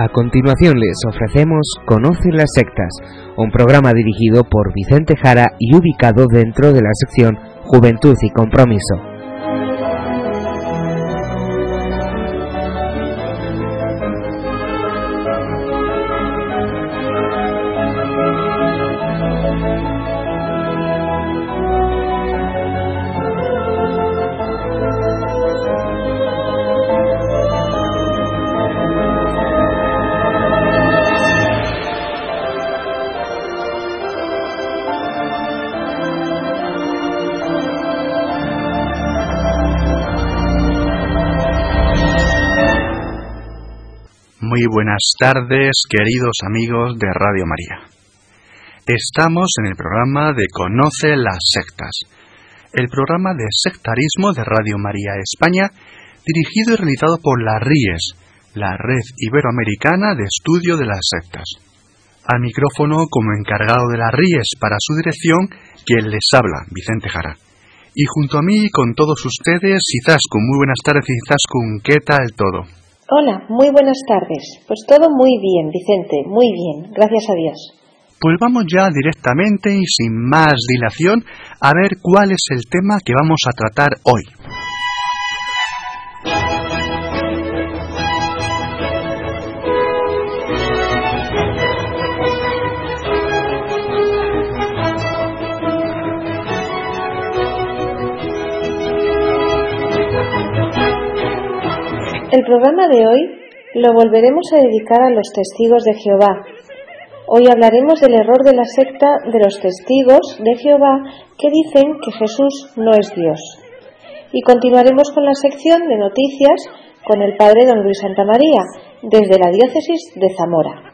A continuación les ofrecemos Conoce las sectas, un programa dirigido por Vicente Jara y ubicado dentro de la sección Juventud y Compromiso. Muy buenas tardes, queridos amigos de Radio María. Estamos en el programa de Conoce las sectas, el programa de sectarismo de Radio María España, dirigido y realizado por la RIES, la Red Iberoamericana de Estudio de las Sectas. Al micrófono, como encargado de la RIES para su dirección, quien les habla, Vicente Jara. Y junto a mí, con todos ustedes, Izaskun. Muy buenas tardes, Izaskun. ¿Qué tal todo? Hola, muy buenas tardes. Pues todo muy bien, Vicente, muy bien, gracias a Dios. Pues vamos ya directamente y sin más dilación a ver cuál es el tema que vamos a tratar hoy. El programa de hoy lo volveremos a dedicar a los testigos de Jehová. Hoy hablaremos del error de la secta de los testigos de Jehová que dicen que Jesús no es Dios. Y continuaremos con la sección de noticias con el padre don Luis Santamaría, desde la diócesis de Zamora.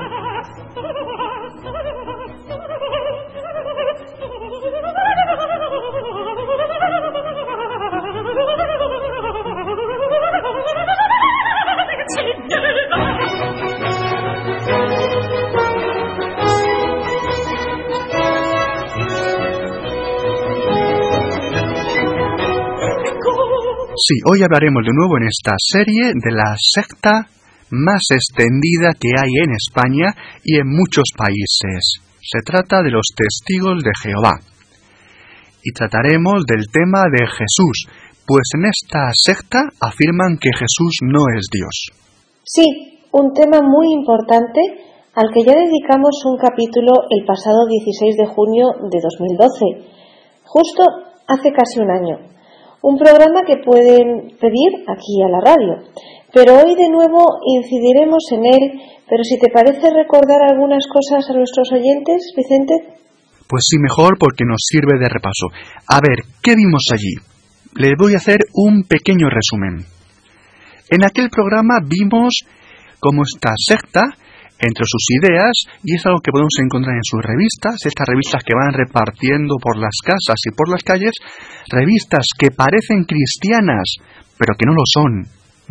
Sí, hoy hablaremos de nuevo en esta serie de la secta más extendida que hay en España y en muchos países. Se trata de los testigos de Jehová. Y trataremos del tema de Jesús, pues en esta secta afirman que Jesús no es Dios. Sí, un tema muy importante al que ya dedicamos un capítulo el pasado 16 de junio de 2012, justo hace casi un año. Un programa que pueden pedir aquí a la radio, pero hoy de nuevo incidiremos en él, pero si te parece recordar algunas cosas a nuestros oyentes, Vicente. Pues sí, mejor, porque nos sirve de repaso. A ver, ¿qué vimos allí? Les voy a hacer un pequeño resumen. En aquel programa vimos cómo esta secta, entre sus ideas, y es algo que podemos encontrar en sus revistas, estas revistas que van repartiendo por las casas y por las calles, revistas que parecen cristianas, pero que no lo son,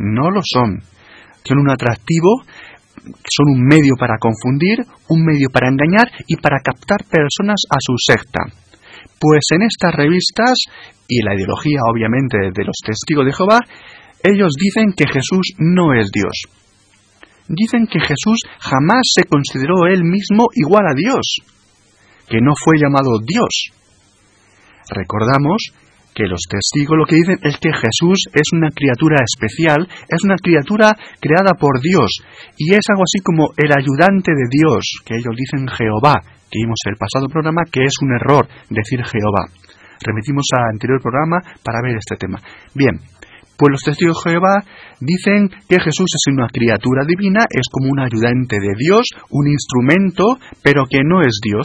son un atractivo, son un medio para confundir, un medio para engañar y para captar personas a su secta. Pues en estas revistas, y la ideología obviamente de los testigos de Jehová, ellos dicen que Jesús no es Dios. Dicen que Jesús jamás se consideró él mismo igual a Dios, que no fue llamado Dios. Recordamos que los testigos lo que dicen es que Jesús es una criatura especial, es una criatura creada por Dios, y es algo así como el ayudante de Dios, que ellos dicen Jehová, que vimos en el pasado programa, que es un error decir Jehová. Remitimos al anterior programa para ver este tema. Bien. Pues los testigos de Jehová dicen que Jesús es una criatura divina, es como un ayudante de Dios, un instrumento, pero que no es Dios.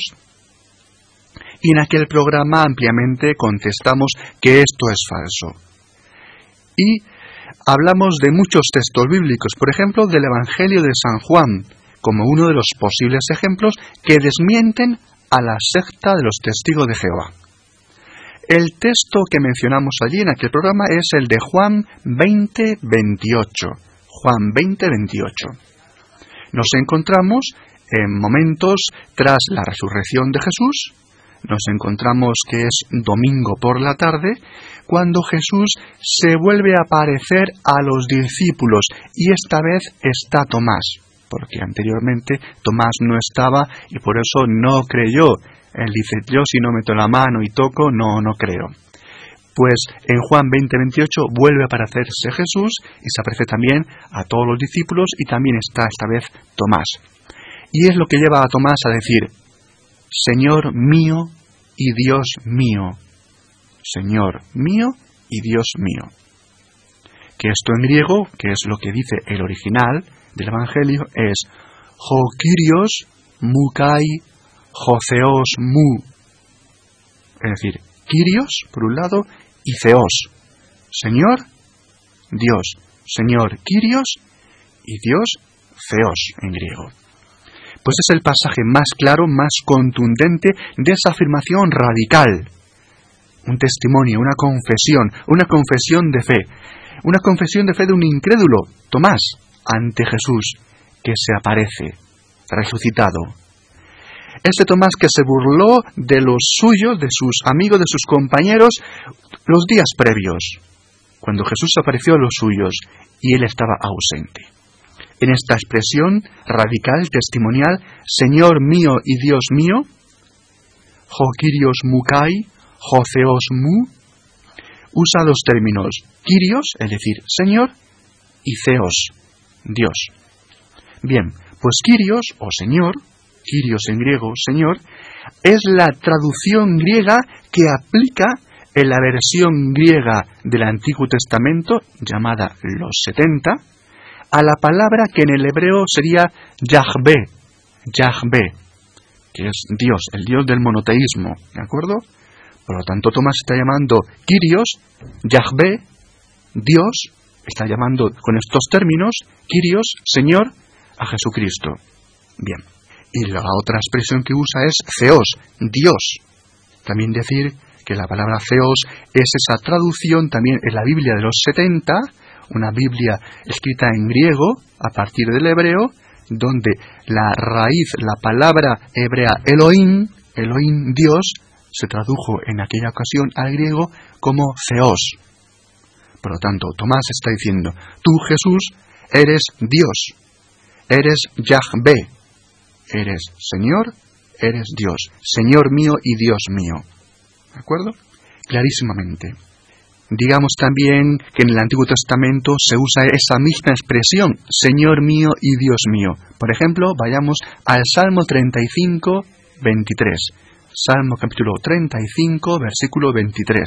Y en aquel programa ampliamente contestamos que esto es falso. Y hablamos de muchos textos bíblicos, por ejemplo, del Evangelio de San Juan, como uno de los posibles ejemplos que desmienten a la secta de los testigos de Jehová. El texto que mencionamos allí en aquel programa es el de Juan 20:28. Juan 20:28. Nos encontramos en momentos tras la resurrección de Jesús, nos encontramos que es domingo por la tarde, cuando Jesús se vuelve a aparecer a los discípulos y esta vez está Tomás. porque anteriormente Tomás no estaba y por eso no creyó. Él dice, yo si no meto la mano y toco, no creo. Pues en Juan 20:28 vuelve a aparecerse Jesús y se aparece también a todos los discípulos y también está esta vez Tomás. Y es lo que lleva a Tomás a decir, Señor mío y Dios mío. Señor mío y Dios mío. Que esto en griego, que es lo que dice el original del Evangelio, es ho Kyrios mu kai ho Theos mu. Es decir, Kyrios, por un lado, y Theos, Señor, Dios. Señor, Kyrios, y Dios, Theos, en griego. Pues es el pasaje más claro, más contundente de esa afirmación radical. Un testimonio, una confesión de fe. Una confesión de fe de un incrédulo, Tomás, ante Jesús, que se aparece, resucitado. Este Tomás que se burló de los suyos, de sus amigos, de sus compañeros, los días previos, cuando Jesús apareció a los suyos y él estaba ausente. En esta expresión radical, testimonial, Señor mío y Dios mío, ho Kyrios mu kai, ho Theos mu, usa los términos Kyrios, es decir, Señor, y Theos, Dios. Bien, pues Kyrios, o Señor, Kyrios en griego, Señor, es la traducción griega que aplica en la versión griega del Antiguo Testamento, llamada los 70, a la palabra que en el hebreo sería Yahvé, que es Dios, el Dios del monoteísmo, ¿de acuerdo? Por lo tanto, Tomás está llamando Kyrios, Yahvé, Dios, está llamando con estos términos, Kyrios, Señor, a Jesucristo. Bien. Y la otra expresión que usa es Theos, Dios. También decir que la palabra Theos es esa traducción también en la Biblia de los 70, una Biblia escrita en griego a partir del hebreo, donde la raíz, la palabra hebrea Elohim, Dios, se tradujo en aquella ocasión al griego como Theos. Por lo tanto, Tomás está diciendo, tú Jesús eres Dios, eres Yahvé, eres Señor, eres Dios, Señor mío y Dios mío. ¿De acuerdo? Clarísimamente. Digamos también que en el Antiguo Testamento se usa esa misma expresión, Señor mío y Dios mío. Por ejemplo, vayamos al Salmo 35, 23. Salmo capítulo 35, versículo 23.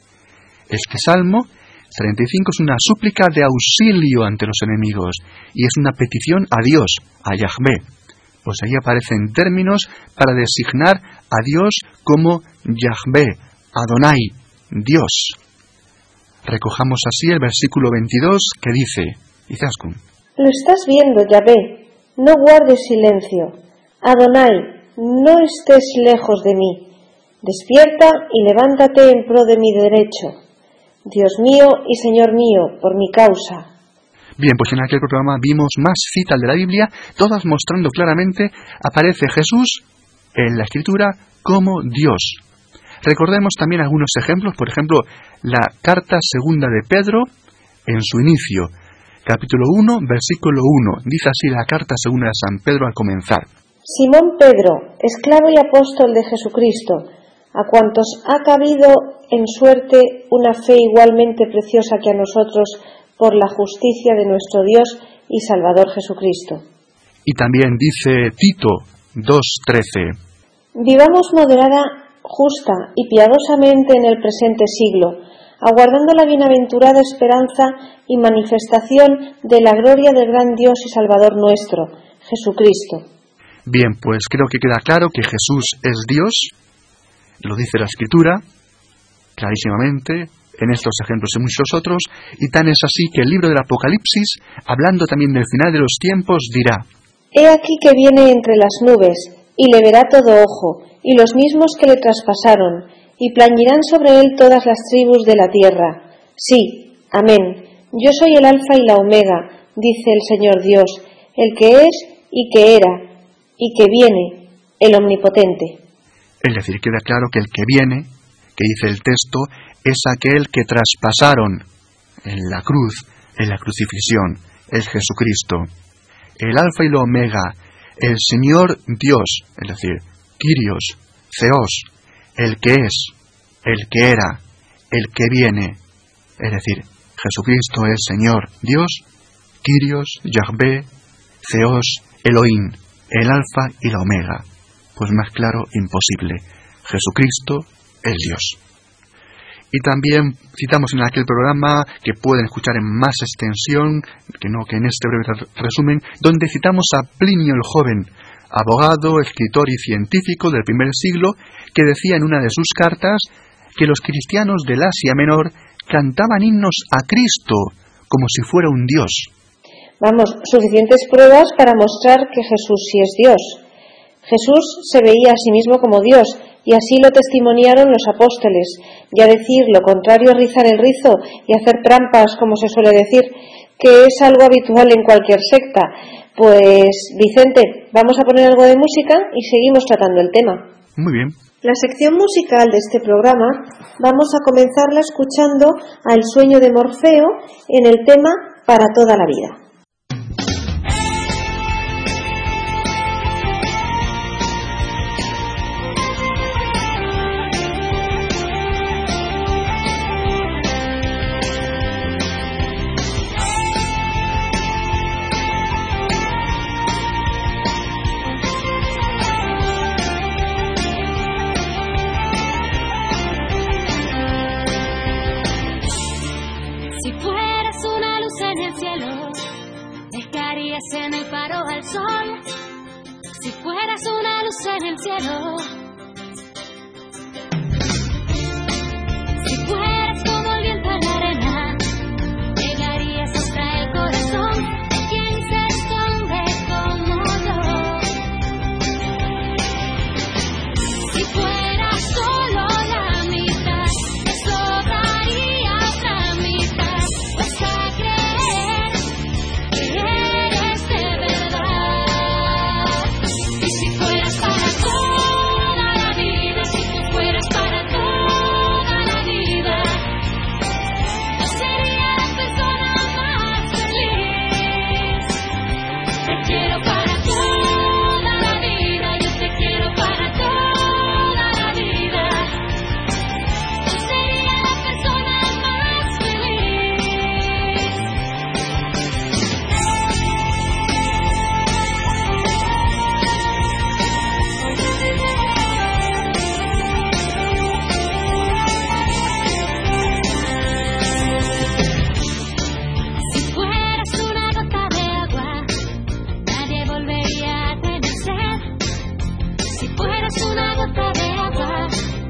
Este Salmo 35 es una súplica de auxilio ante los enemigos y es una petición a Dios, a Yahvé. Pues ahí aparecen términos para designar a Dios como Yahvé, Adonai, Dios. Recojamos así el versículo 22 que dice, Izaskun. Lo estás viendo, Yahvé, no guardes silencio. Adonai, no estés lejos de mí. Despierta y levántate en pro de mi derecho. Dios mío y Señor mío, por mi causa. Bien, pues en aquel programa vimos más citas de la Biblia, todas mostrando claramente, aparece Jesús en la Escritura como Dios. Recordemos también algunos ejemplos, por ejemplo, la carta segunda de Pedro, en su inicio, capítulo 1, versículo 1, dice así la carta segunda de San Pedro al comenzar. Simón Pedro, esclavo y apóstol de Jesucristo, a cuantos ha cabido en suerte una fe igualmente preciosa que a nosotros, por la justicia de nuestro Dios y Salvador Jesucristo. Y también dice Tito 2:13. Vivamos moderada, justa y piadosamente en el presente siglo, aguardando la bienaventurada esperanza y manifestación de la gloria del gran Dios y Salvador nuestro, Jesucristo. Bien, pues creo que queda claro que Jesús es Dios, lo dice la Escritura, clarísimamente, en estos ejemplos y muchos otros, y tan es así que el libro del Apocalipsis, hablando también del final de los tiempos, dirá: He aquí que viene entre las nubes, y le verá todo ojo, y los mismos que le traspasaron, y plañirán sobre él todas las tribus de la tierra. Sí, amén. Yo soy el Alfa y la Omega, dice el Señor Dios, el que es y que era, y que viene, el Omnipotente. Es decir, queda claro que el que viene, que dice el texto, es aquel que traspasaron en la cruz, en la crucifixión, es Jesucristo. el Alfa y el Omega, el Señor Dios, es decir, Kyrios, Theos, el que es, el que era, el que viene, es decir, Jesucristo es Señor Dios, Kyrios, Yahvé, Theos, Elohim, el Alfa y la Omega. Pues más claro, imposible. Jesucristo es Dios. Y también citamos en aquel programa, que pueden escuchar en más extensión, que en este breve resumen, donde citamos a Plinio el Joven, abogado, escritor y científico del primer siglo, que decía en una de sus cartas que los cristianos del Asia Menor cantaban himnos a Cristo como si fuera un Dios. Vamos, suficientes pruebas para mostrar que Jesús sí es Dios. Jesús se veía a sí mismo como Dios, y así lo testimoniaron los apóstoles. Ya decir lo contrario es rizar el rizo y hacer trampas, como se suele decir, que es algo habitual en cualquier secta. Pues, Vicente, vamos a poner algo de música y seguimos tratando el tema. Muy bien. La sección musical de este programa vamos a comenzarla escuchando a El sueño de Morfeo en el tema Para toda la vida. En el faro al sol, si fueras una luz en el cielo, si fueras como el viento en la arena, llegarías hasta el corazón de quien se esconde como yo. Si fueras solo la mitad, te sobraría otra mitad, vas a creer que eres de verdad. Y si fueras para toda la vida, si tú fueras para toda la vida, yo sería la persona más feliz. Te quiero para toda la vida, yo te quiero para toda la vida. Yo sería la persona más feliz. Si fueras una gota de agua, nadie volvería a tener sed. Si fueras una gota de agua,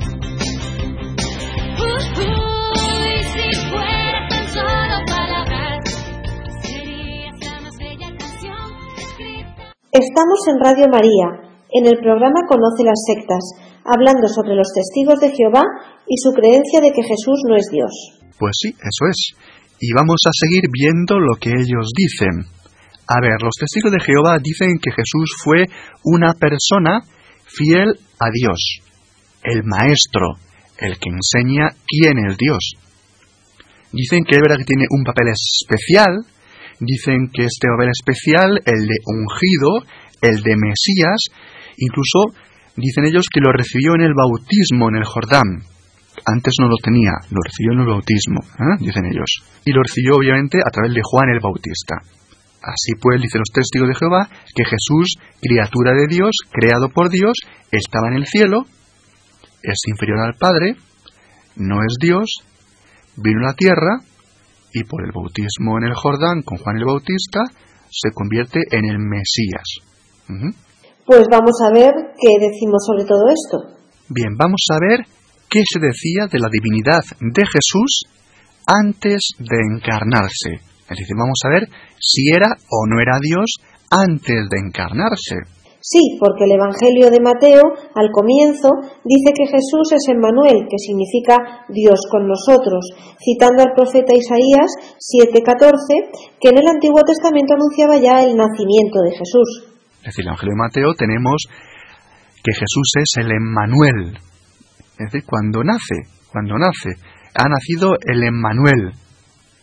y si fueras tan solo palabras, serías la más bella canción escrita. Estamos en Radio María, en el programa Conoce las sectas, hablando sobre los testigos de Jehová y su creencia de que Jesús no es Dios. Pues sí, eso es. Y vamos a seguir viendo lo que ellos dicen. A ver, los testigos de Jehová dicen que Jesús fue una persona fiel a Dios, el maestro, el que enseña quién es Dios. Dicen que es verdad que tiene un papel especial, dicen que este papel especial, el de ungido, el de Mesías, incluso dicen ellos que lo recibió en el bautismo en el Jordán. Antes no lo tenía, lo recibió en el bautismo, dicen ellos. Y lo recibió obviamente a través de Juan el Bautista. Así pues, dicen los testigos de Jehová, que Jesús, criatura de Dios, creado por Dios, estaba en el cielo, es inferior al Padre, no es Dios, vino a la tierra, y por el bautismo en el Jordán con Juan el Bautista, se convierte en el Mesías. Pues vamos a ver qué decimos sobre todo esto. Bien, vamos a ver qué se decía de la divinidad de Jesús antes de encarnarse. Es decir, vamos a ver si era o no era Dios antes de encarnarse. Sí, porque el Evangelio de Mateo, al comienzo, dice que Jesús es Emmanuel, que significa Dios con nosotros, citando al profeta Isaías 7:14, que en el Antiguo Testamento anunciaba ya el nacimiento de Jesús. Es decir, en el Evangelio de Mateo tenemos que Jesús es el Emmanuel. Es decir, cuando nace, ha nacido el Emmanuel.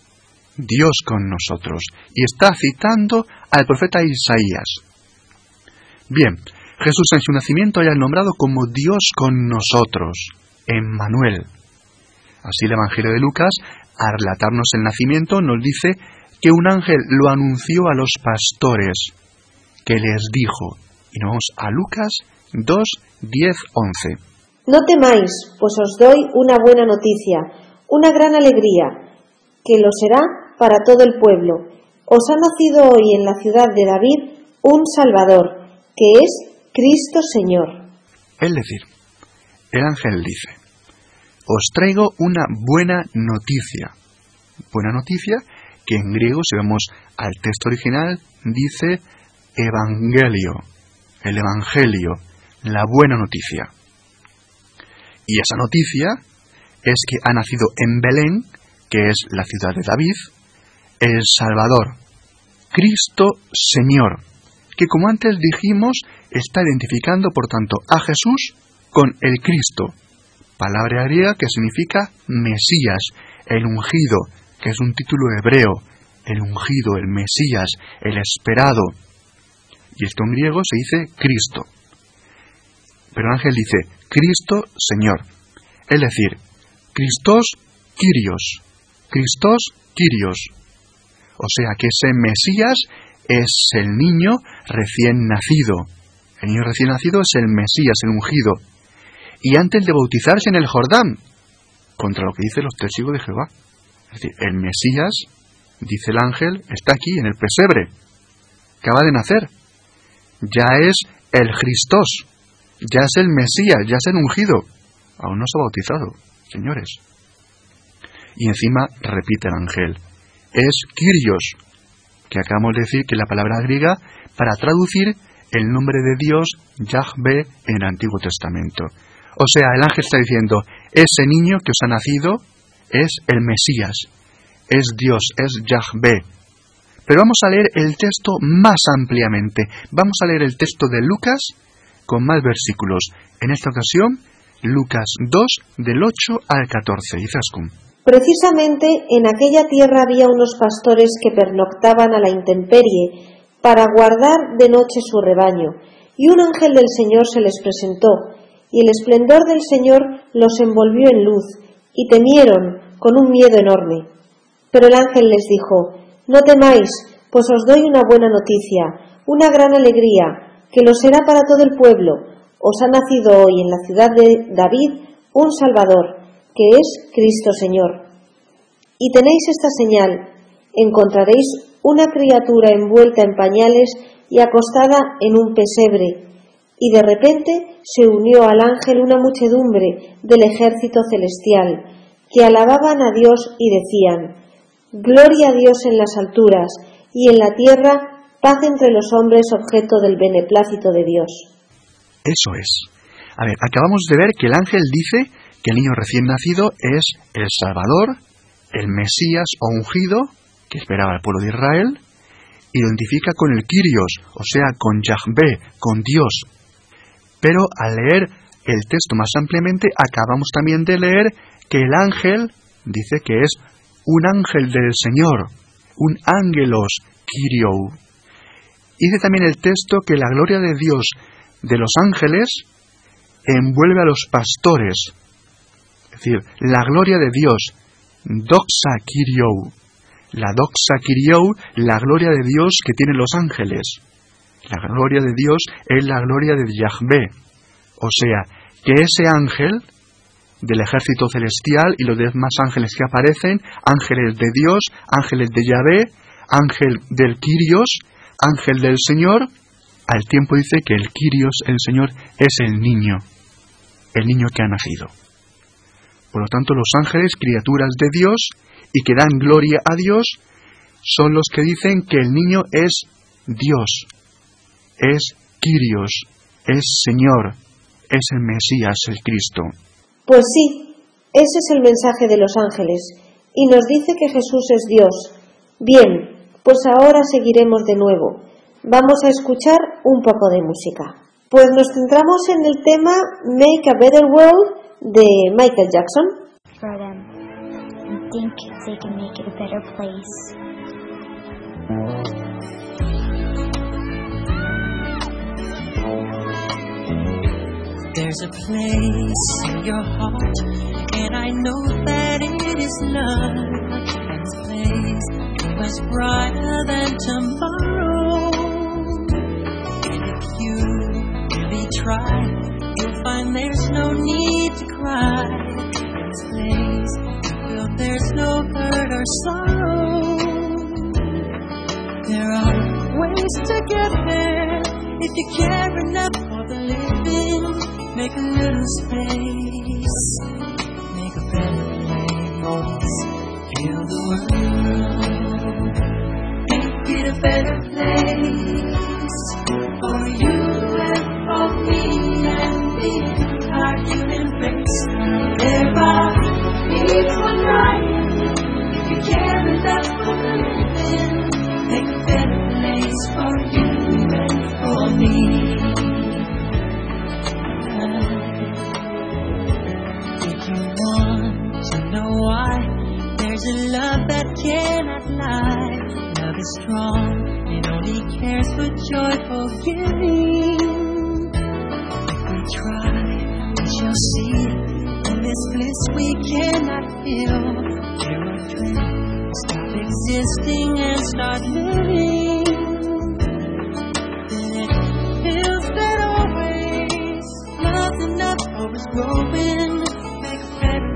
Dios con nosotros. Y está citando al profeta Isaías. Bien, Jesús en su nacimiento era nombrado como Dios con nosotros, Emmanuel. Así el Evangelio de Lucas, al relatarnos el nacimiento, nos dice que un ángel lo anunció a los pastores, que les dijo, y nos vamos a Lucas 2, 10, 11. No temáis, pues os doy una buena noticia, una gran alegría, que lo será para todo el pueblo. Os ha nacido hoy en la ciudad de David un Salvador, que es Cristo Señor. Es decir, el ángel dice, os traigo una buena noticia. Buena noticia que en griego, si vemos al texto original, dice evangelio, el evangelio, la buena noticia. Y esa noticia es que ha nacido en Belén, que es la ciudad de David, el Salvador, Cristo Señor, que como antes dijimos, está identificando por tanto a Jesús con el Cristo, palabra griega que significa Mesías, el ungido, que es un título hebreo, el ungido, el Mesías, el esperado. Y esto en griego se dice Cristo. Pero el ángel dice Cristo Señor, es decir, Christos Kyrios, Christos Kyrios. O sea que ese Mesías es el niño recién nacido. El niño recién nacido es el Mesías, el ungido. Y antes de bautizarse en el Jordán, contra lo que dicen los testigos de Jehová. Es decir, el Mesías, dice el ángel, está aquí en el pesebre. Acaba de nacer. Ya es el Christos. Ya es el Mesías, ya es el ungido. Aún no se ha bautizado, señores. Y encima repite el ángel. Es Kyrios, que acabamos de decir que es la palabra griega para traducir el nombre de Dios, Yahvé, en el Antiguo Testamento. O sea, el ángel está diciendo, ese niño que os ha nacido es el Mesías, es Dios, es Yahvé. Pero vamos a leer el texto más ampliamente. Vamos a leer el texto de Lucas con más versículos. En esta ocasión, Lucas 2, del 8 al 14. Izaskun. Precisamente en aquella tierra había unos pastores que pernoctaban a la intemperie para guardar de noche su rebaño, y un ángel del Señor se les presentó, y el esplendor del Señor los envolvió en luz, y temieron con un miedo enorme. Pero el ángel les dijo, no temáis, pues os doy una buena noticia, una gran alegría, que lo será para todo el pueblo. Os ha nacido hoy en la ciudad de David un Salvador, que es Cristo Señor. Y tenéis esta señal, encontraréis una criatura envuelta en pañales y acostada en un pesebre. Y de repente se unió al ángel una muchedumbre del ejército celestial, que alababan a Dios y decían, Gloria a Dios en las alturas, y en la tierra paz entre los hombres objeto del beneplácito de Dios. Eso es. A ver, acabamos de ver que el ángel dice que el niño recién nacido es el Salvador, el Mesías o ungido, que esperaba el pueblo de Israel, y lo identifica con el Kyrios, o sea, con Yahvé, con Dios. Pero al leer el texto más ampliamente, acabamos también de leer que el ángel dice que es un ángel del Señor, un ángelos Kyriou. Dice también el texto que la gloria de Dios de los ángeles envuelve a los pastores. Es decir, la gloria de Dios, doxa Kyriou. La doxa Kyriou, la gloria de Dios que tienen los ángeles. La gloria de Dios es la gloria de Yahvé. O sea, que ese ángel del ejército celestial y los demás ángeles que aparecen, ángeles de Dios, ángeles de Yahvé, ángel del Kyrios, ángel del Señor, al tiempo dice que el Kyrios, el Señor, es el niño que ha nacido. Por lo tanto, los ángeles, criaturas de Dios y que dan gloria a Dios, son los que dicen que el niño es Dios, es Kyrios, es Señor, es el Mesías, el Cristo. Pues sí, ese es el mensaje de los ángeles, y nos dice que Jesús es Dios. Bien, pues ahora seguiremos de nuevo. Vamos a escuchar un poco de música. Pues nos centramos en el tema Make a Better World de Michael Jackson. For them. think they can make it a better place. There's a place in your heart, and I know that it is love. And this place is much brighter than tomorrow. And if you really try, you'll find there's no need to cry. In this place, you feel there's no hurt or sorrow. There are ways to get there if you care enough for the living. Make a little space, make a better place, heal the world, make it a better place, for you and for me and the entire human race. There are people trying, if you care enough for the living, make a better place for you and for me. There's a love that cannot lie. Love is strong, it only cares for joyful giving. If we try, we shall see. In this bliss we cannot feel. There are dreams, stop existing and start living. Then it feels that always love's enough, always growing. Make a better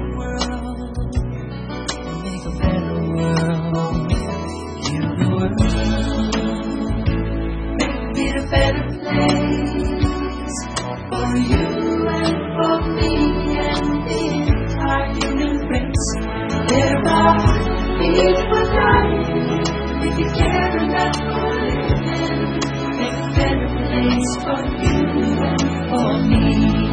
better place for you and for me and the entire human race. There are people dying, if you care enough for living, make a better place for you and for me.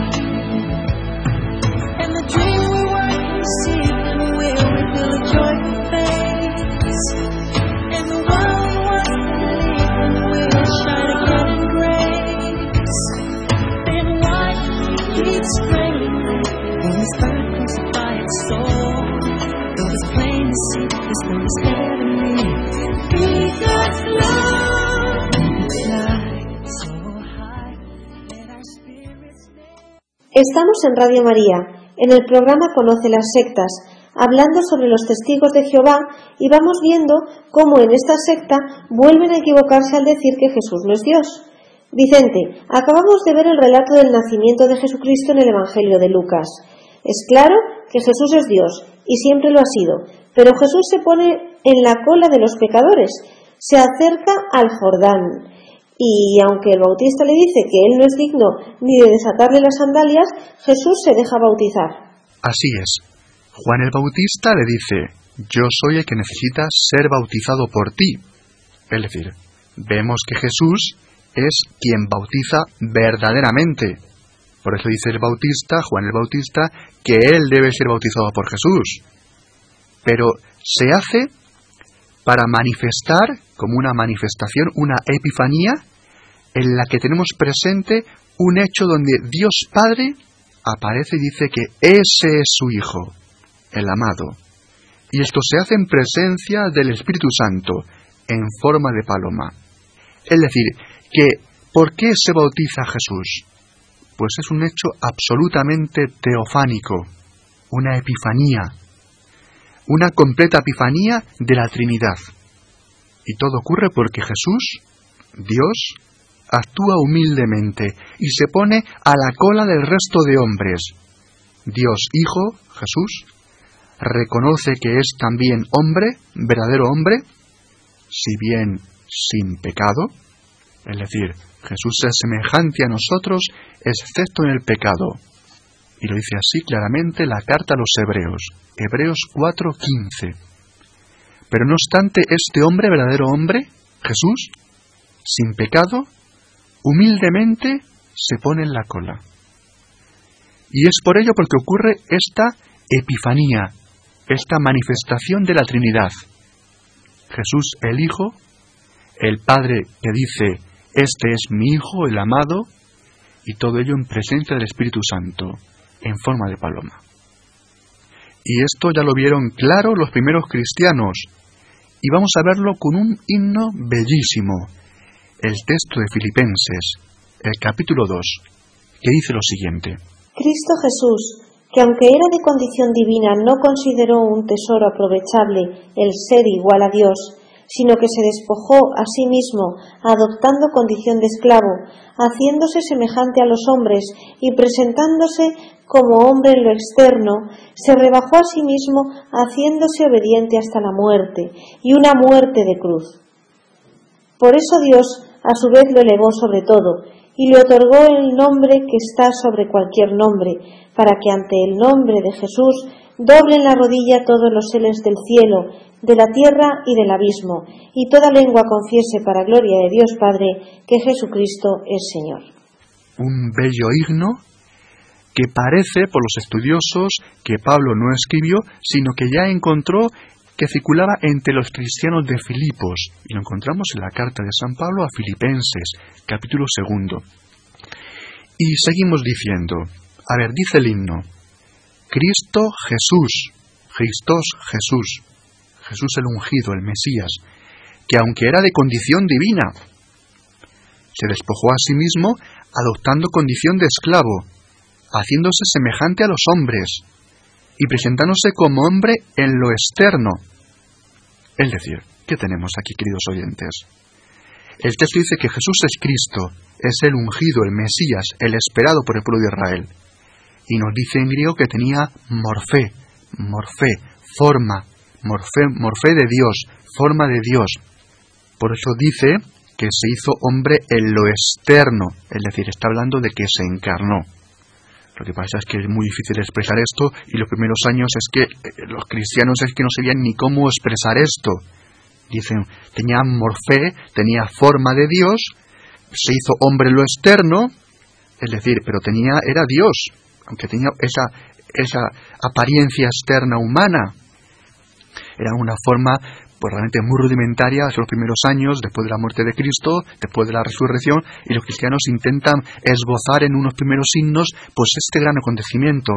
And the dream we work to see and will reveal a joyful face. And the world wants to believe and will shine again in grace. Then why keep straining when this earth crucify its soul? Though it's plain to see this world is heavenly, because love flies so high that our spirits may. Estamos en Radio María, en el programa Conoce las sectas, hablando sobre los testigos de Jehová, y vamos viendo cómo en esta secta vuelven a equivocarse al decir que Jesús no es Dios. Vicente, acabamos de ver el relato del nacimiento de Jesucristo en el Evangelio de Lucas. Es claro que Jesús es Dios, y siempre lo ha sido, pero Jesús se pone en la cola de los pecadores, se acerca al Jordán, y aunque el Bautista le dice que él no es digno ni de desatarle las sandalias, Jesús se deja bautizar. Así es. Juan el Bautista le dice: yo soy el que necesita ser bautizado por ti. Es decir, vemos que Jesús es quien bautiza verdaderamente. Por eso dice el Bautista, Juan el Bautista, que él debe ser bautizado por Jesús. Pero se hace para manifestar, como una manifestación, una epifanía, en la que tenemos presente un hecho donde Dios Padre aparece y dice que ese es su Hijo, el amado. Y esto se hace en presencia del Espíritu Santo, en forma de paloma. Es decir, que ¿por qué se bautiza Jesús? Pues es un hecho absolutamente teofánico, una epifanía, una completa epifanía de la Trinidad. Y todo ocurre porque Jesús, Dios, actúa humildemente y se pone a la cola del resto de hombres. Dios Hijo, Jesús, reconoce que es también hombre, verdadero hombre, si bien sin pecado, es decir, Jesús es semejante a nosotros, excepto en el pecado. Y lo dice así claramente la carta a los Hebreos, Hebreos 4:15. Pero no obstante, este hombre, verdadero hombre, Jesús, sin pecado, humildemente se pone en la cola. Y es por ello porque ocurre esta epifanía, esta manifestación de la Trinidad. Jesús el Hijo, el Padre que dice: este es mi Hijo, el amado, y todo ello en presencia del Espíritu Santo, en forma de paloma. Y esto ya lo vieron claro los primeros cristianos. Y vamos a verlo con un himno bellísimo. El texto de Filipenses, el capítulo 2, que dice lo siguiente. Cristo Jesús, que aunque era de condición divina, no consideró un tesoro aprovechable el ser igual a Dios, sino que se despojó a sí mismo, adoptando condición de esclavo, haciéndose semejante a los hombres y presentándose como hombre en lo externo, se rebajó a sí mismo, haciéndose obediente hasta la muerte, y una muerte de cruz. Por eso Dios a su vez lo elevó sobre todo, y le otorgó el nombre que está sobre cualquier nombre, para que ante el nombre de Jesús doblen la rodilla todos los seres del cielo, de la tierra y del abismo, y toda lengua confiese para gloria de Dios Padre que Jesucristo es Señor. Un bello himno que parece, por los estudiosos, que Pablo no escribió, sino que ya encontró que circulaba entre los cristianos de Filipos, y lo encontramos en la carta de San Pablo a Filipenses, capítulo 2. Y seguimos diciendo, a ver, dice el himno, Cristo Jesús, Christos Jesús, Jesús el ungido, el Mesías, que aunque era de condición divina, se despojó a sí mismo adoptando condición de esclavo, haciéndose semejante a los hombres, y presentándose como hombre en lo externo. Es decir, ¿qué tenemos aquí, queridos oyentes? El texto dice que Jesús es Cristo, es el ungido, el Mesías, el esperado por el pueblo de Israel. Y nos dice en griego que tenía morfé, forma, morfé de Dios, forma de Dios. Por eso dice que se hizo hombre en lo externo, es decir, está hablando de que se encarnó. Lo que pasa es que es muy difícil expresar esto, y los primeros años es que los cristianos es que no sabían ni cómo expresar esto. Dicen, tenía morfé, tenía forma de Dios, se hizo hombre en lo externo, es decir, pero era Dios, aunque tenía esa apariencia externa humana. Era una forma pues realmente muy rudimentaria hace los primeros años, después de la muerte de Cristo, después de la resurrección, y los cristianos intentan esbozar en unos primeros himnos pues este gran acontecimiento.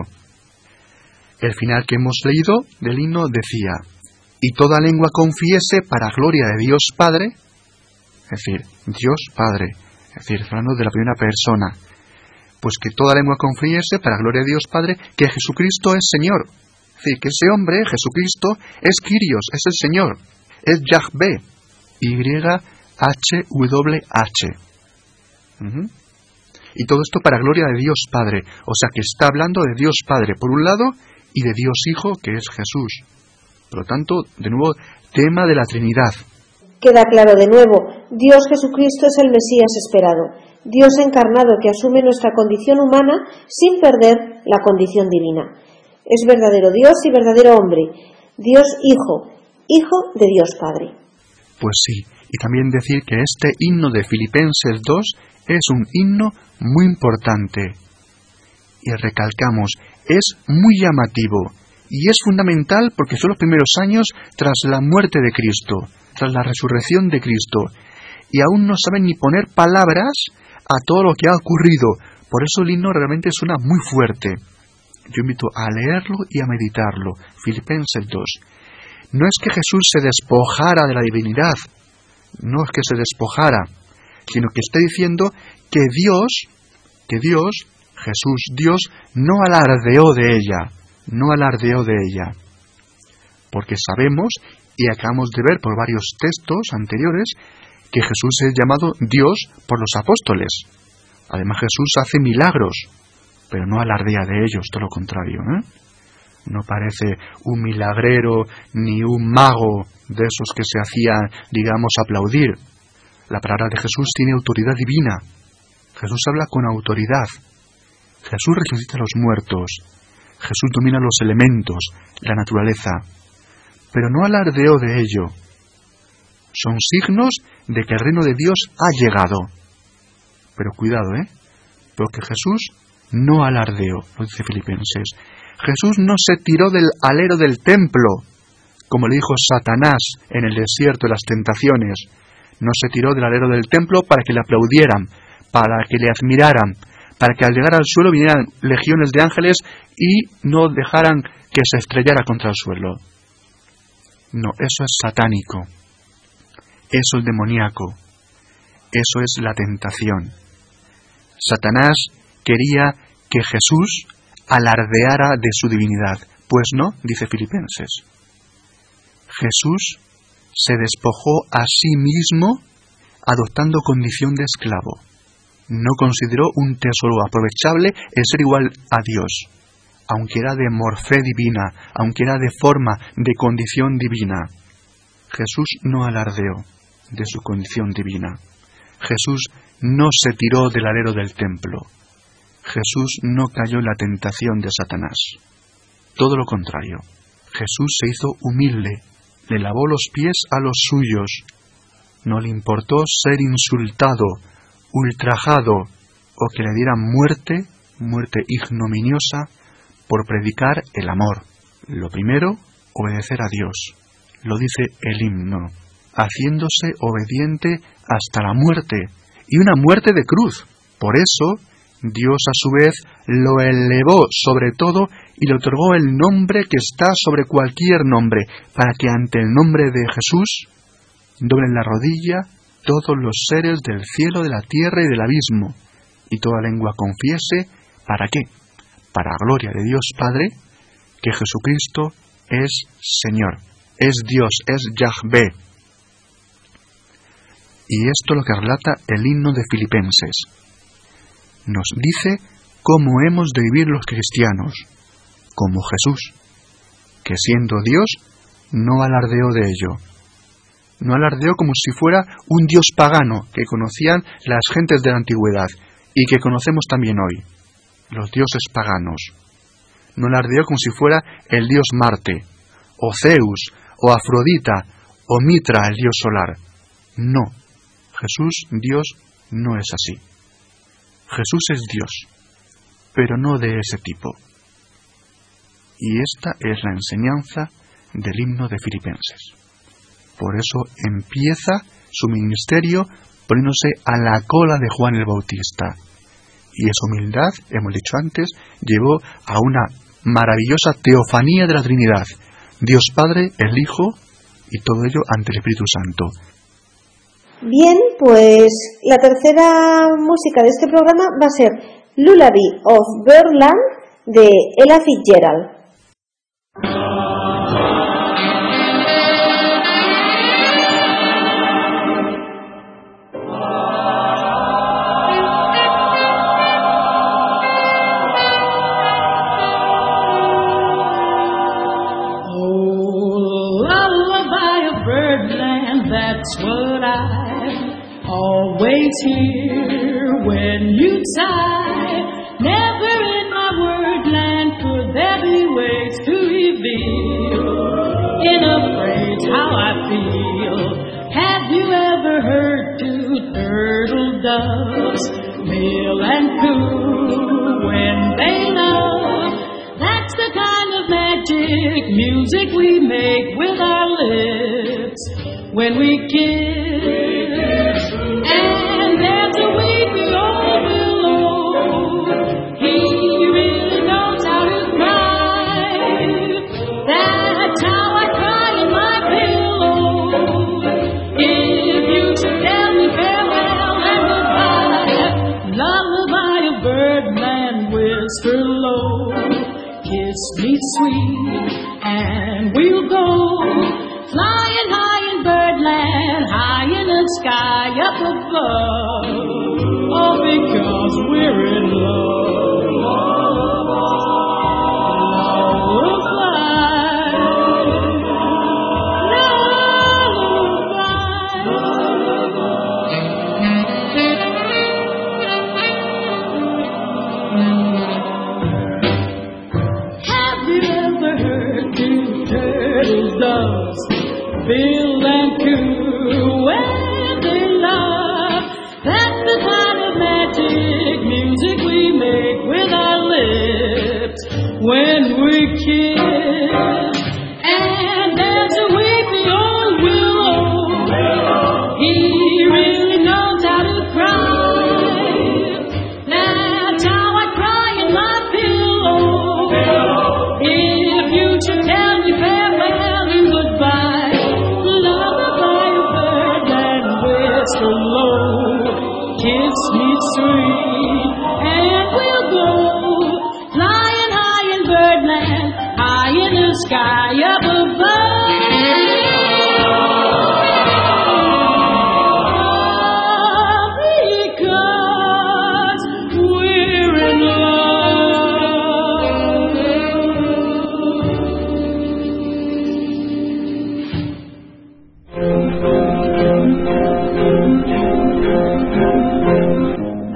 El final que hemos leído del himno decía, y toda lengua confiese para gloria de Dios Padre, es decir, Dios Padre, es decir, hablando de la primera persona, pues que toda lengua confiese para gloria de Dios Padre que Jesucristo es Señor. Es decir, que ese hombre, Jesucristo, es Kyrios, es el Señor, es Yahvé, YHWH. Y todo esto para gloria de Dios Padre, o sea que está hablando de Dios Padre por un lado y de Dios Hijo, que es Jesús. Por lo tanto, de nuevo, tema de la Trinidad. Queda claro de nuevo, Dios Jesucristo es el Mesías esperado, Dios encarnado que asume nuestra condición humana sin perder la condición divina. Es verdadero Dios y verdadero hombre, Dios Hijo, Hijo de Dios Padre. Pues sí, y también decir que este himno de Filipenses 2 es un himno muy importante. Y recalcamos, es muy llamativo, y es fundamental porque son los primeros años tras la muerte de Cristo, tras la resurrección de Cristo, y aún no saben ni poner palabras a todo lo que ha ocurrido. Por eso el himno realmente suena muy fuerte. Yo invito a leerlo y a meditarlo. Filipenses 2. No es que Jesús se despojara de la divinidad, no es que se despojara, sino que está diciendo que Dios, Jesús, Dios, no alardeó de ella, porque sabemos, y acabamos de ver por varios textos anteriores, que Jesús es llamado Dios por los apóstoles. Además Jesús hace milagros, pero no alardea de ellos, todo lo contrario, No parece un milagrero ni un mago de esos que se hacían, digamos, aplaudir. La palabra de Jesús tiene autoridad divina. Jesús habla con autoridad. Jesús resucita a los muertos. Jesús domina los elementos, la naturaleza. Pero no alardeó de ello. Son signos de que el reino de Dios ha llegado. Pero cuidado, porque Jesús no alardeó, lo dice Filipenses. Jesús no se tiró del alero del templo, como le dijo Satanás en el desierto de las tentaciones. No se tiró del alero del templo para que le aplaudieran, para que le admiraran, para que al llegar al suelo vinieran legiones de ángeles y no dejaran que se estrellara contra el suelo. No, eso es satánico, eso es demoníaco, eso es la tentación. Satanás quería que Jesús alardeara de su divinidad, pues no, dice Filipenses. Jesús se despojó a sí mismo adoptando condición de esclavo. No consideró un tesoro aprovechable el ser igual a Dios, aunque era de morfé divina, aunque era de forma, de condición divina. Jesús no alardeó de su condición divina. Jesús no se tiró del alero del templo. Jesús no cayó en la tentación de Satanás. Todo lo contrario. Jesús se hizo humilde, le lavó los pies a los suyos. No le importó ser insultado, ultrajado o que le dieran muerte ignominiosa por predicar el amor. Lo primero, obedecer a Dios. Lo dice el himno, haciéndose obediente hasta la muerte, y una muerte de cruz. Por eso, Dios a su vez lo elevó sobre todo y le otorgó el nombre que está sobre cualquier nombre, para que ante el nombre de Jesús doblen la rodilla todos los seres del cielo, de la tierra y del abismo, y toda lengua confiese, ¿para qué? Para gloria de Dios Padre, que Jesucristo es Señor, es Dios, es Yahvé. Y esto es lo que relata el himno de Filipenses. Nos dice cómo hemos de vivir los cristianos, como Jesús, que siendo Dios, no alardeó de ello. No alardeó como si fuera un dios pagano que conocían las gentes de la antigüedad y que conocemos también hoy, los dioses paganos. No alardeó como si fuera el dios Marte, o Zeus, o Afrodita, o Mitra, el dios solar. No, Jesús, Dios, no es así. Jesús es Dios, pero no de ese tipo. Y esta es la enseñanza del himno de Filipenses. Por eso empieza su ministerio poniéndose a la cola de Juan el Bautista. Y esa humildad, hemos dicho antes, llevó a una maravillosa teofanía de la Trinidad. Dios Padre, el Hijo, y todo ello ante el Espíritu Santo. Bien, pues la tercera música de este programa va a ser Lullaby of Birdland de Ella Fitzgerald. That's what I always hear when you sigh. Never in my wordland could there be ways to reveal in a phrase how I feel. Have you ever heard two turtle doves meal and coo when they love? That's the kind of magic music we make with our lips when we kiss. And there's a weepy old willow, he really knows how to cry. That's how I cry in my pillow. If you should tell me farewell and goodbye, lullaby of birdland, whisper low, kiss me sweet, and we'll go flying high in birdland, high in the sky up above, all because we're in love. Have you ever heard two turtle doves bill and coo when they love? That's the kind of magic music we make with our lips when we kiss. And there's a weepy old willow, he really knows how to cry. That's how I cry in my pillow. If you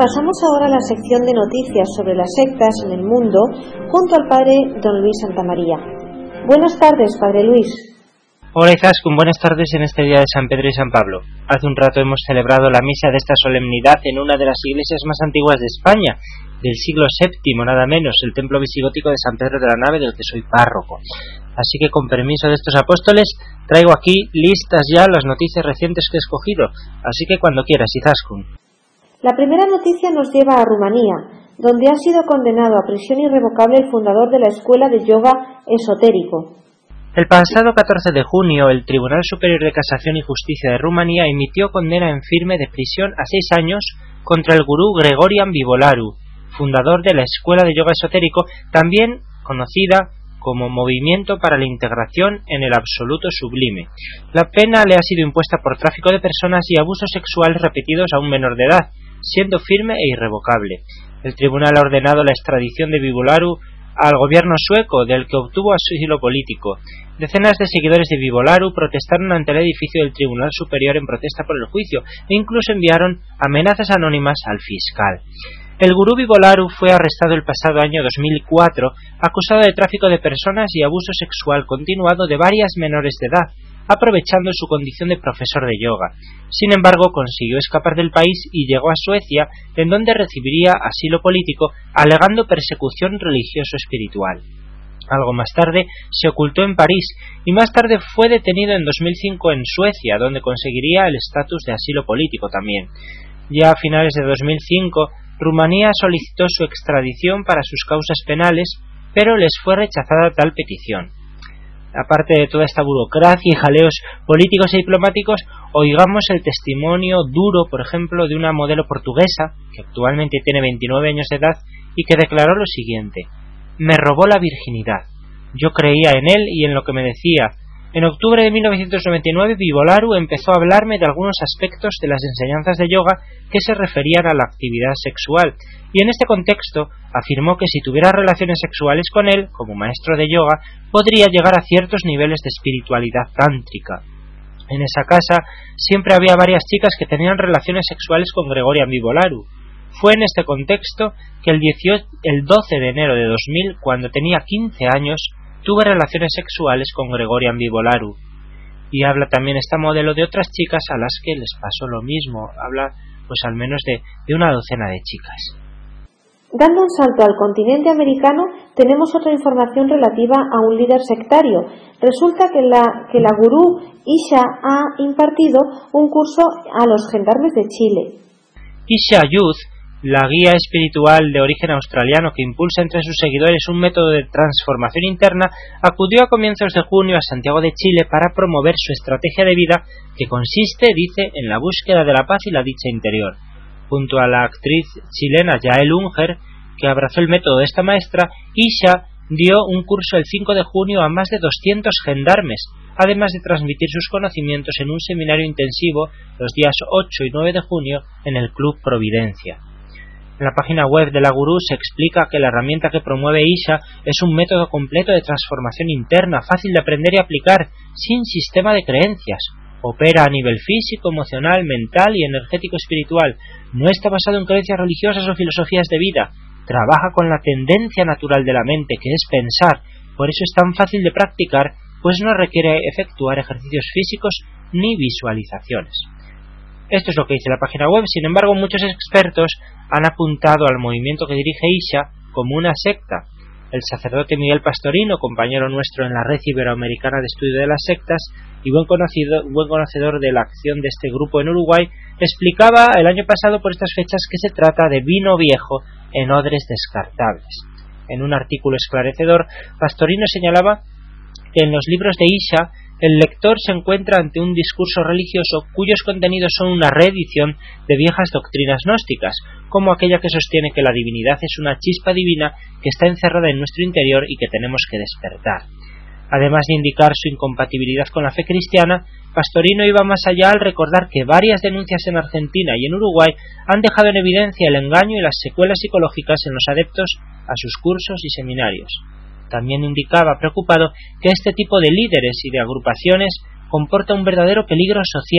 Pasamos ahora a la sección de noticias sobre las sectas en el mundo junto al padre don Luis Santamaría. Buenas tardes, padre Luis. Hola Izaskun, buenas tardes en este día de San Pedro y San Pablo. Hace un rato hemos celebrado la misa de esta solemnidad en una de las iglesias más antiguas de España, del siglo VII, nada menos, el templo visigótico de San Pedro de la Nave, del que soy párroco. Así que con permiso de estos apóstoles, traigo aquí listas ya las noticias recientes que he escogido, así que cuando quieras, Izaskun. La primera noticia nos lleva a Rumanía, donde ha sido condenado a prisión irrevocable el fundador de la escuela de yoga esotérico. El pasado 14 de junio, el Tribunal Superior de Casación y Justicia de Rumanía emitió condena en firme de prisión a 6 años contra el gurú Gregorian Vivolaru, fundador de la escuela de yoga esotérico, también conocida como Movimiento para la Integración en el Absoluto Sublime. La pena le ha sido impuesta por tráfico de personas y abusos sexuales repetidos a un menor de edad, siendo firme e irrevocable. El tribunal ha ordenado la extradición de Vivolaru al gobierno sueco, del que obtuvo asilo político. Decenas de seguidores de Vivolaru protestaron ante el edificio del Tribunal Superior en protesta por el juicio e incluso enviaron amenazas anónimas al fiscal. El gurú Vivolaru fue arrestado el pasado año 2004, acusado de tráfico de personas y abuso sexual continuado de varias menores de edad, aprovechando su condición de profesor de yoga. Sin embargo, consiguió escapar del país y llegó a Suecia, en donde recibiría asilo político, alegando persecución religioso-espiritual. Algo más tarde se ocultó en París y más tarde fue detenido en 2005 en Suecia, donde conseguiría el estatus de asilo político también. Ya a finales de 2005, Rumanía solicitó su extradición para sus causas penales, pero les fue rechazada tal petición. Aparte de toda esta burocracia y jaleos políticos y diplomáticos, oigamos el testimonio duro, por ejemplo, de una modelo portuguesa, que actualmente tiene 29 años de edad, y que declaró lo siguiente: «Me robó la virginidad. Yo creía en él y en lo que me decía. En octubre de 1999, Vivolaru empezó a hablarme de algunos aspectos de las enseñanzas de yoga que se referían a la actividad sexual, y en este contexto afirmó que si tuviera relaciones sexuales con él, como maestro de yoga, podría llegar a ciertos niveles de espiritualidad tántrica. En esa casa siempre había varias chicas que tenían relaciones sexuales con Gregorian Vivolaru. Fue en este contexto que el 12 de enero de 2000, cuando tenía 15 años, tuve relaciones sexuales con Gregorian Vivolaru». Y habla también esta modelo de otras chicas a las que les pasó lo mismo. Habla pues al menos de una docena de chicas. Dando un salto al continente americano, tenemos otra información relativa a un líder sectario. Resulta que la gurú Isha ha impartido un curso a los gendarmes de Chile. Isha Youth, la guía espiritual de origen australiano que impulsa entre sus seguidores un método de transformación interna, acudió a comienzos de junio a Santiago de Chile para promover su estrategia de vida, que consiste, dice, en la búsqueda de la paz y la dicha interior. Junto a la actriz chilena Yael Unger, que abrazó el método de esta maestra, Isha dio un curso el 5 de junio a más de 200 gendarmes, además de transmitir sus conocimientos en un seminario intensivo los días 8 y 9 de junio en el Club Providencia. En la página web de la gurú se explica que la herramienta que promueve Isha es un método completo de transformación interna, fácil de aprender y aplicar, sin sistema de creencias. Opera a nivel físico, emocional, mental y energético espiritual. No está basado en creencias religiosas o filosofías de vida. Trabaja con la tendencia natural de la mente, que es pensar. Por eso es tan fácil de practicar, pues no requiere efectuar ejercicios físicos ni visualizaciones. Esto es lo que dice la página web. Sin embargo, muchos expertos han apuntado al movimiento que dirige Isha como una secta. El sacerdote Miguel Pastorino, compañero nuestro en la Red Iberoamericana de Estudio de las Sectas y buen conocedor de la acción de este grupo en Uruguay, explicaba el año pasado por estas fechas que se trata de vino viejo en odres descartables. En un artículo esclarecedor, Pastorino señalaba que en los libros de Isha el lector se encuentra ante un discurso religioso cuyos contenidos son una reedición de viejas doctrinas gnósticas, como aquella que sostiene que la divinidad es una chispa divina que está encerrada en nuestro interior y que tenemos que despertar. Además de indicar su incompatibilidad con la fe cristiana, Pastorino iba más allá al recordar que varias denuncias en Argentina y en Uruguay han dejado en evidencia el engaño y las secuelas psicológicas en los adeptos a sus cursos y seminarios. También indicaba, preocupado, que este tipo de líderes y de agrupaciones comporta un verdadero peligro social,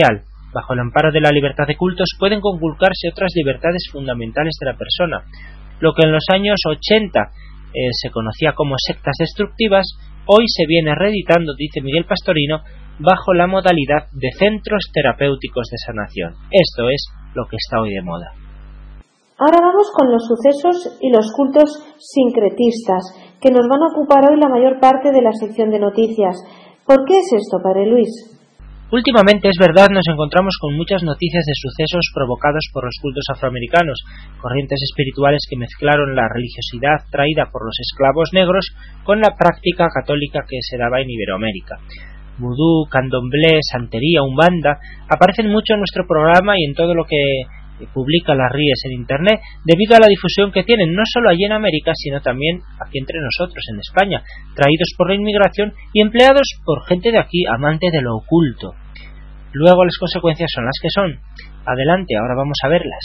Bajo el amparo de la libertad de cultos pueden conculcarse otras libertades fundamentales de la persona. Lo que en los años 80 se conocía como sectas destructivas, hoy se viene reeditando, dice Miguel Pastorino, bajo la modalidad de centros terapéuticos de sanación. Esto es lo que está hoy de moda. Ahora vamos con los sucesos y los cultos sincretistas, que nos van a ocupar hoy la mayor parte de la sección de noticias. ¿Por qué es esto, Padre Luis? Últimamente, es verdad, nos encontramos con muchas noticias de sucesos provocados por los cultos afroamericanos, corrientes espirituales que mezclaron la religiosidad traída por los esclavos negros con la práctica católica que se daba en Iberoamérica. Vudú, candomblé, santería, umbanda aparecen mucho en nuestro programa y en todo lo que publica las RIES en Internet, debido a la difusión que tienen no solo allí en América, sino también aquí entre nosotros en España, traídos por la inmigración y empleados por gente de aquí, amante de lo oculto. Luego las consecuencias son las que son. Adelante, ahora vamos a verlas.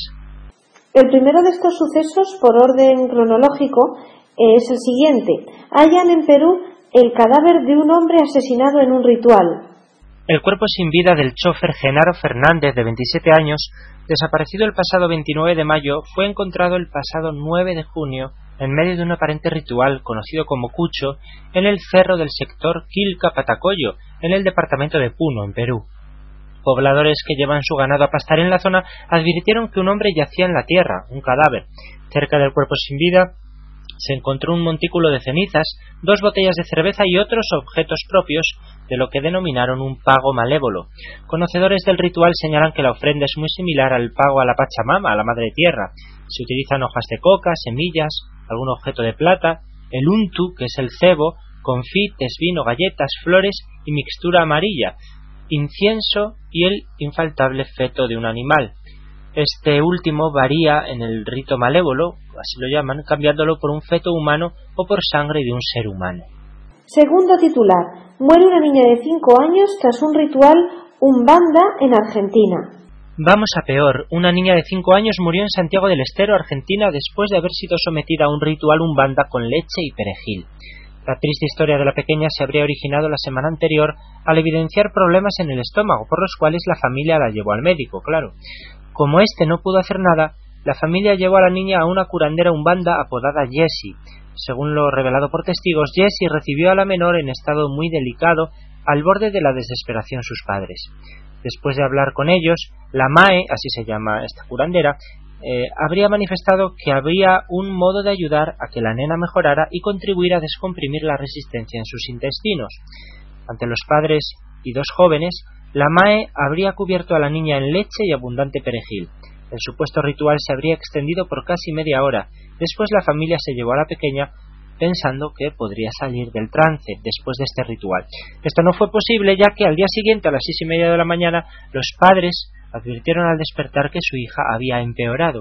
El primero de estos sucesos, por orden cronológico, es el siguiente. Hallan en Perú el cadáver de un hombre asesinado en un ritual. El cuerpo sin vida del chófer Genaro Fernández, de 27 años, desaparecido el pasado 29 de mayo, fue encontrado el pasado 9 de junio en medio de un aparente ritual conocido como Cucho en el cerro del sector Quilca-Patacoyo, en el departamento de Puno, en Perú. Pobladores que llevan su ganado a pastar en la zona advirtieron que un hombre yacía en la tierra, un cadáver. Cerca del cuerpo sin vida se encontró un montículo de cenizas, 2 botellas de cerveza y otros objetos propios de lo que denominaron un pago malévolo. Conocedores del ritual señalan que la ofrenda es muy similar al pago a la Pachamama, a la Madre Tierra. Se utilizan hojas de coca, semillas, algún objeto de plata, el untu, que es el cebo, confites, vino, galletas, flores y mixtura amarilla, incienso y el infaltable feto de un animal. Este último varía en el rito malévolo, así lo llaman, cambiándolo por un feto humano o por sangre de un ser humano. Segundo titular. Muere una niña de 5 años tras un ritual umbanda en Argentina. Vamos a peor. Una niña de 5 años murió en Santiago del Estero, Argentina, después de haber sido sometida a un ritual umbanda con leche y perejil. La triste historia de la pequeña se habría originado la semana anterior al evidenciar problemas en el estómago, por los cuales la familia la llevó al médico, claro. Como éste no pudo hacer nada, la familia llevó a la niña a una curandera umbanda apodada Jessie. Según lo revelado por testigos, Jessie recibió a la menor en estado muy delicado, al borde de la desesperación sus padres. Después de hablar con ellos, la MAE, así se llama esta curandera, habría manifestado que habría un modo de ayudar a que la nena mejorara y contribuir a descomprimir la resistencia en sus intestinos. Ante los padres y 2 jóvenes, la MAE habría cubierto a la niña en leche y abundante perejil. El supuesto ritual se habría extendido por casi media hora. Después la familia se llevó a la pequeña pensando que podría salir del trance después de este ritual. Esto no fue posible, ya que al día siguiente, a las 6:30 de la mañana, los padres advirtieron al despertar que su hija había empeorado.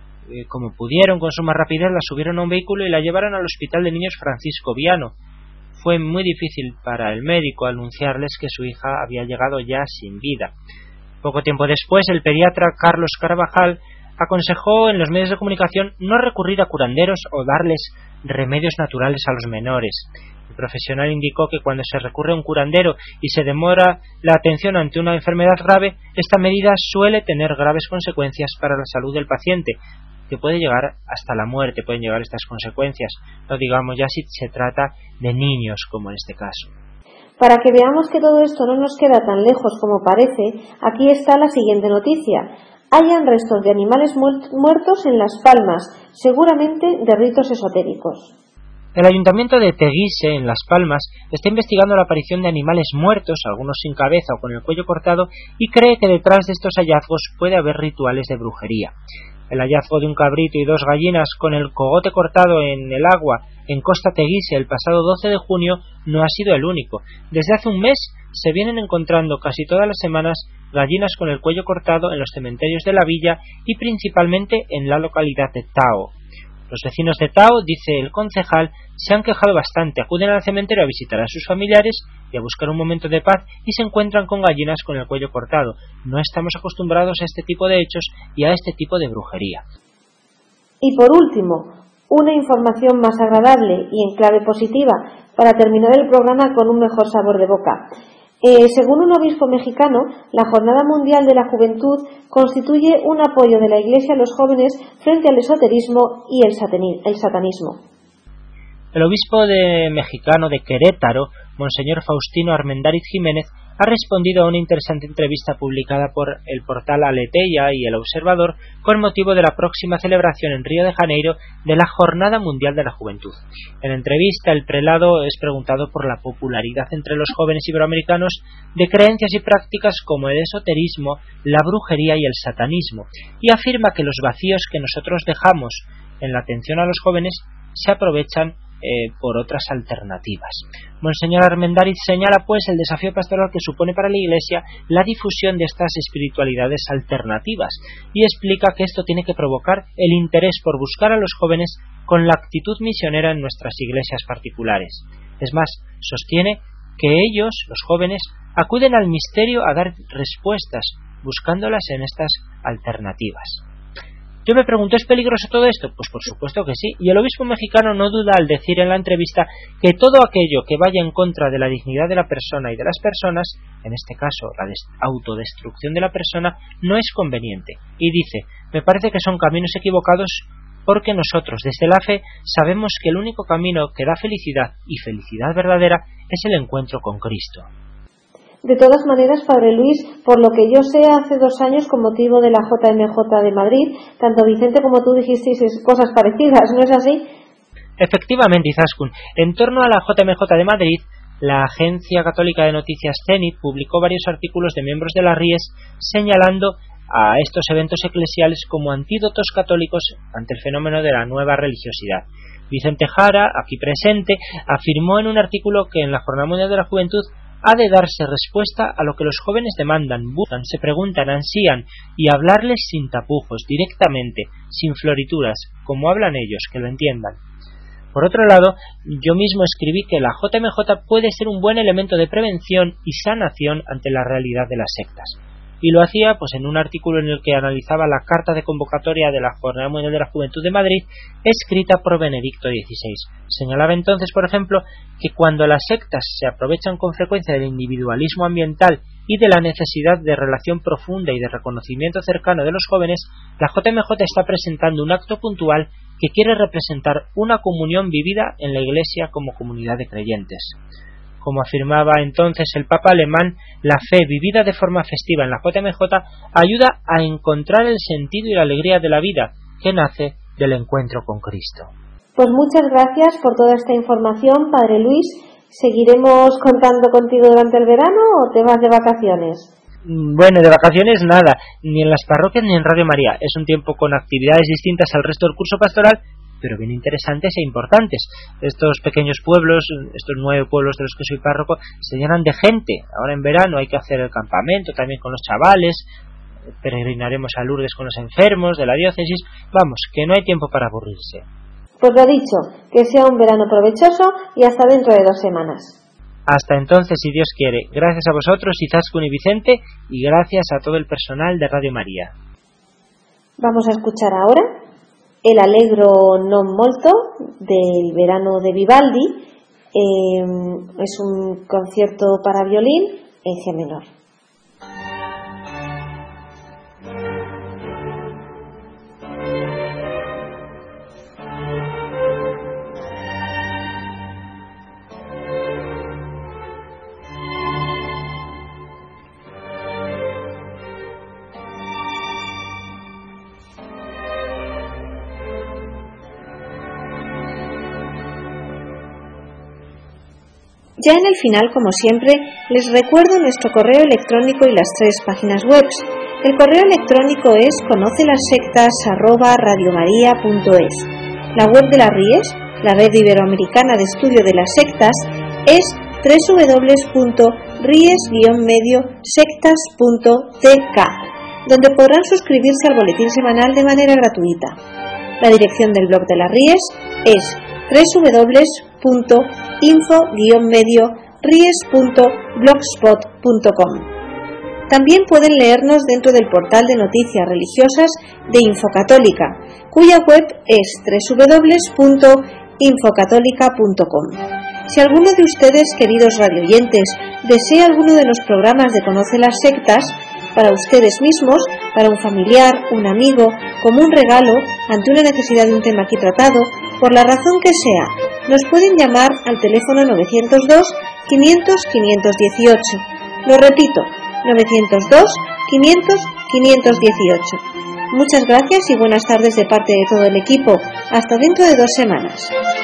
Como pudieron, con suma rapidez, la subieron a un vehículo y la llevaron al Hospital de Niños Francisco Viano. Fue muy difícil para el médico anunciarles que su hija había llegado ya sin vida. Poco tiempo después, el pediatra Carlos Carvajal aconsejó en los medios de comunicación no recurrir a curanderos o darles remedios naturales a los menores. El profesional indicó que cuando se recurre a un curandero y se demora la atención ante una enfermedad grave, esta medida suele tener graves consecuencias para la salud del paciente, que puede llegar hasta la muerte, pueden llegar estas consecuencias, no digamos ya si se trata de niños, como en este caso. Para que veamos que todo esto no nos queda tan lejos como parece, aquí está la siguiente noticia. Hallan restos de animales muertos en Las Palmas, seguramente de ritos esotéricos. El Ayuntamiento de Teguise, en Las Palmas, está investigando la aparición de animales muertos, algunos sin cabeza o con el cuello cortado, y cree que detrás de estos hallazgos puede haber rituales de brujería. El hallazgo de un cabrito y 2 gallinas con el cogote cortado en el agua en Costa Teguise el pasado 12 de junio no ha sido el único. Desde hace un mes se vienen encontrando casi todas las semanas gallinas con el cuello cortado en los cementerios de la villa y principalmente en la localidad de Tao. Los vecinos de Tao, dice el concejal, se han quejado bastante, acuden al cementerio a visitar a sus familiares y a buscar un momento de paz y se encuentran con gallinas con el cuello cortado. No estamos acostumbrados a este tipo de hechos y a este tipo de brujería. Y por último, una información más agradable y en clave positiva para terminar el programa con un mejor sabor de boca. Según un obispo mexicano, la Jornada Mundial de la Juventud constituye un apoyo de la Iglesia a los jóvenes frente al esoterismo y el satanismo. El obispo mexicano de Querétaro, Monseñor Faustino Armendáriz Jiménez, ha respondido a una interesante entrevista publicada por el portal Aleteia y El Observador con motivo de la próxima celebración en Río de Janeiro de la Jornada Mundial de la Juventud. En la entrevista, el prelado es preguntado por la popularidad entre los jóvenes iberoamericanos de creencias y prácticas como el esoterismo, la brujería y el satanismo, y afirma que los vacíos que nosotros dejamos en la atención a los jóvenes se aprovechan por otras alternativas. Monseñor Armendáriz señala pues el desafío pastoral que supone para la Iglesia la difusión de estas espiritualidades alternativas y explica que esto tiene que provocar el interés por buscar a los jóvenes con la actitud misionera en nuestras iglesias particulares. Es más, sostiene que ellos, los jóvenes, acuden al misterio a dar respuestas, buscándolas en estas alternativas. Yo me pregunto, ¿es peligroso todo esto? Pues por supuesto que sí, y el obispo mexicano no duda al decir en la entrevista que todo aquello que vaya en contra de la dignidad de la persona y de las personas, en este caso la autodestrucción de la persona, no es conveniente. Y dice, me parece que son caminos equivocados porque nosotros, desde la fe, sabemos que el único camino que da felicidad y felicidad verdadera es el encuentro con Cristo. De todas maneras, Padre Luis, por lo que yo sé, hace 2 años, con motivo de la JMJ de Madrid, tanto Vicente como tú dijisteis cosas parecidas, ¿no es así? Efectivamente, Izaskun. En torno a la JMJ de Madrid, la Agencia Católica de Noticias Zenit publicó varios artículos de miembros de las RIES señalando a estos eventos eclesiales como antídotos católicos ante el fenómeno de la nueva religiosidad. Vicente Jara, aquí presente, afirmó en un artículo que en la Jornada Mundial de la Juventud ha de darse respuesta a lo que los jóvenes demandan, buscan, se preguntan, ansían, y hablarles sin tapujos, directamente, sin florituras, como hablan ellos, que lo entiendan. Por otro lado, yo mismo escribí que la JMJ puede ser un buen elemento de prevención y sanación ante la realidad de las sectas. Y lo hacía pues en un artículo en el que analizaba la carta de convocatoria de la Jornada Mundial de la Juventud de Madrid, escrita por Benedicto XVI. Señalaba entonces, por ejemplo, que cuando las sectas se aprovechan con frecuencia del individualismo ambiental y de la necesidad de relación profunda y de reconocimiento cercano de los jóvenes, la JMJ está presentando un acto puntual que quiere representar una comunión vivida en la Iglesia como comunidad de creyentes. Como afirmaba entonces el Papa alemán, la fe vivida de forma festiva en la JMJ ayuda a encontrar el sentido y la alegría de la vida que nace del encuentro con Cristo. Pues muchas gracias por toda esta información, Padre Luis. ¿Seguiremos contando contigo durante el verano o te vas de vacaciones? Bueno, de vacaciones nada, ni en las parroquias ni en Radio María. Es un tiempo con actividades distintas al resto del curso pastoral, pero bien interesantes e importantes. Estos pequeños pueblos, estos 9 pueblos de los que soy párroco, se llenan de gente. Ahora en verano hay que hacer el campamento también con los chavales, peregrinaremos a Lourdes con los enfermos de la diócesis. Vamos, que no hay tiempo para aburrirse. Pues lo dicho, que sea un verano provechoso y hasta dentro de 2 semanas. Hasta entonces, si Dios quiere. Gracias a vosotros, Izaskun y Vicente, y gracias a todo el personal de Radio María. Vamos a escuchar ahora el Allegro non molto del verano de Vivaldi. Es un concierto para violín en G menor. Ya en el final, como siempre, les recuerdo nuestro correo electrónico y las 3 páginas web. El correo electrónico es conocelasectas@radiomaria.es. La web de la RIES, la Red Iberoamericana de Estudio de las Sectas, es www.ries-sectas.tk, donde podrán suscribirse al boletín semanal de manera gratuita. La dirección del blog de la RIES es www.info-ries.blogspot.com. También pueden leernos dentro del portal de noticias religiosas de Infocatólica, cuya web es www.infocatólica.com. Si alguno de ustedes, queridos radioyentes, desea alguno de los programas de Conoce las Sectas, para ustedes mismos, para un familiar, un amigo, como un regalo, ante una necesidad de un tema aquí tratado, por la razón que sea, nos pueden llamar al teléfono 902 500 518. Lo repito, 902 500 518. Muchas gracias y buenas tardes de parte de todo el equipo. Hasta dentro de 2 semanas.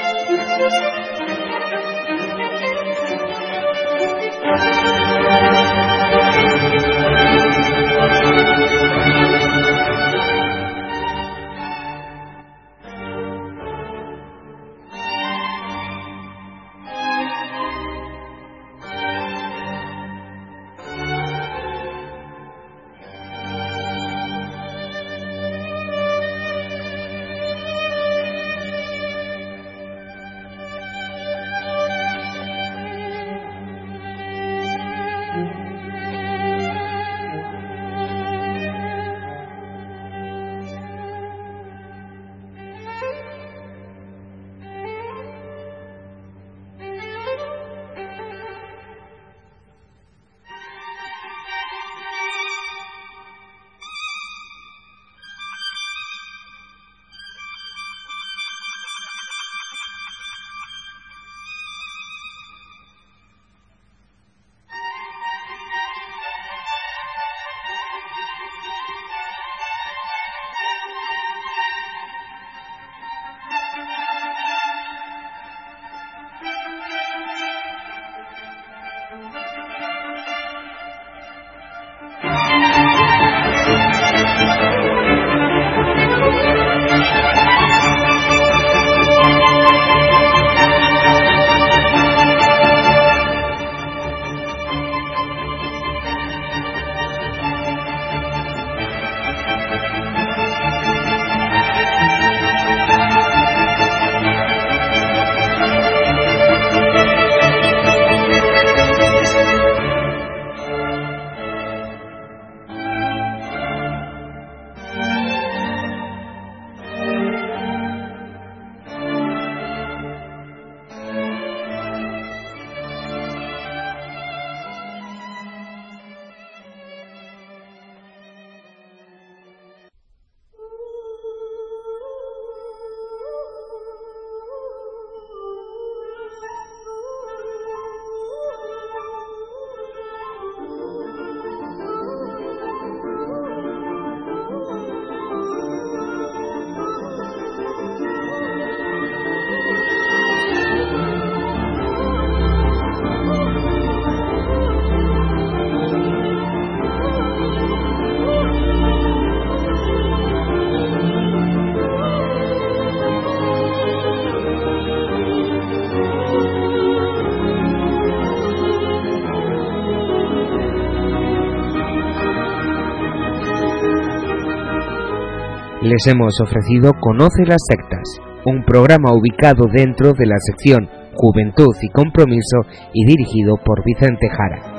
Les hemos ofrecido Conoce las Sectas, un programa ubicado dentro de la sección Juventud y Compromiso y dirigido por Vicente Jara.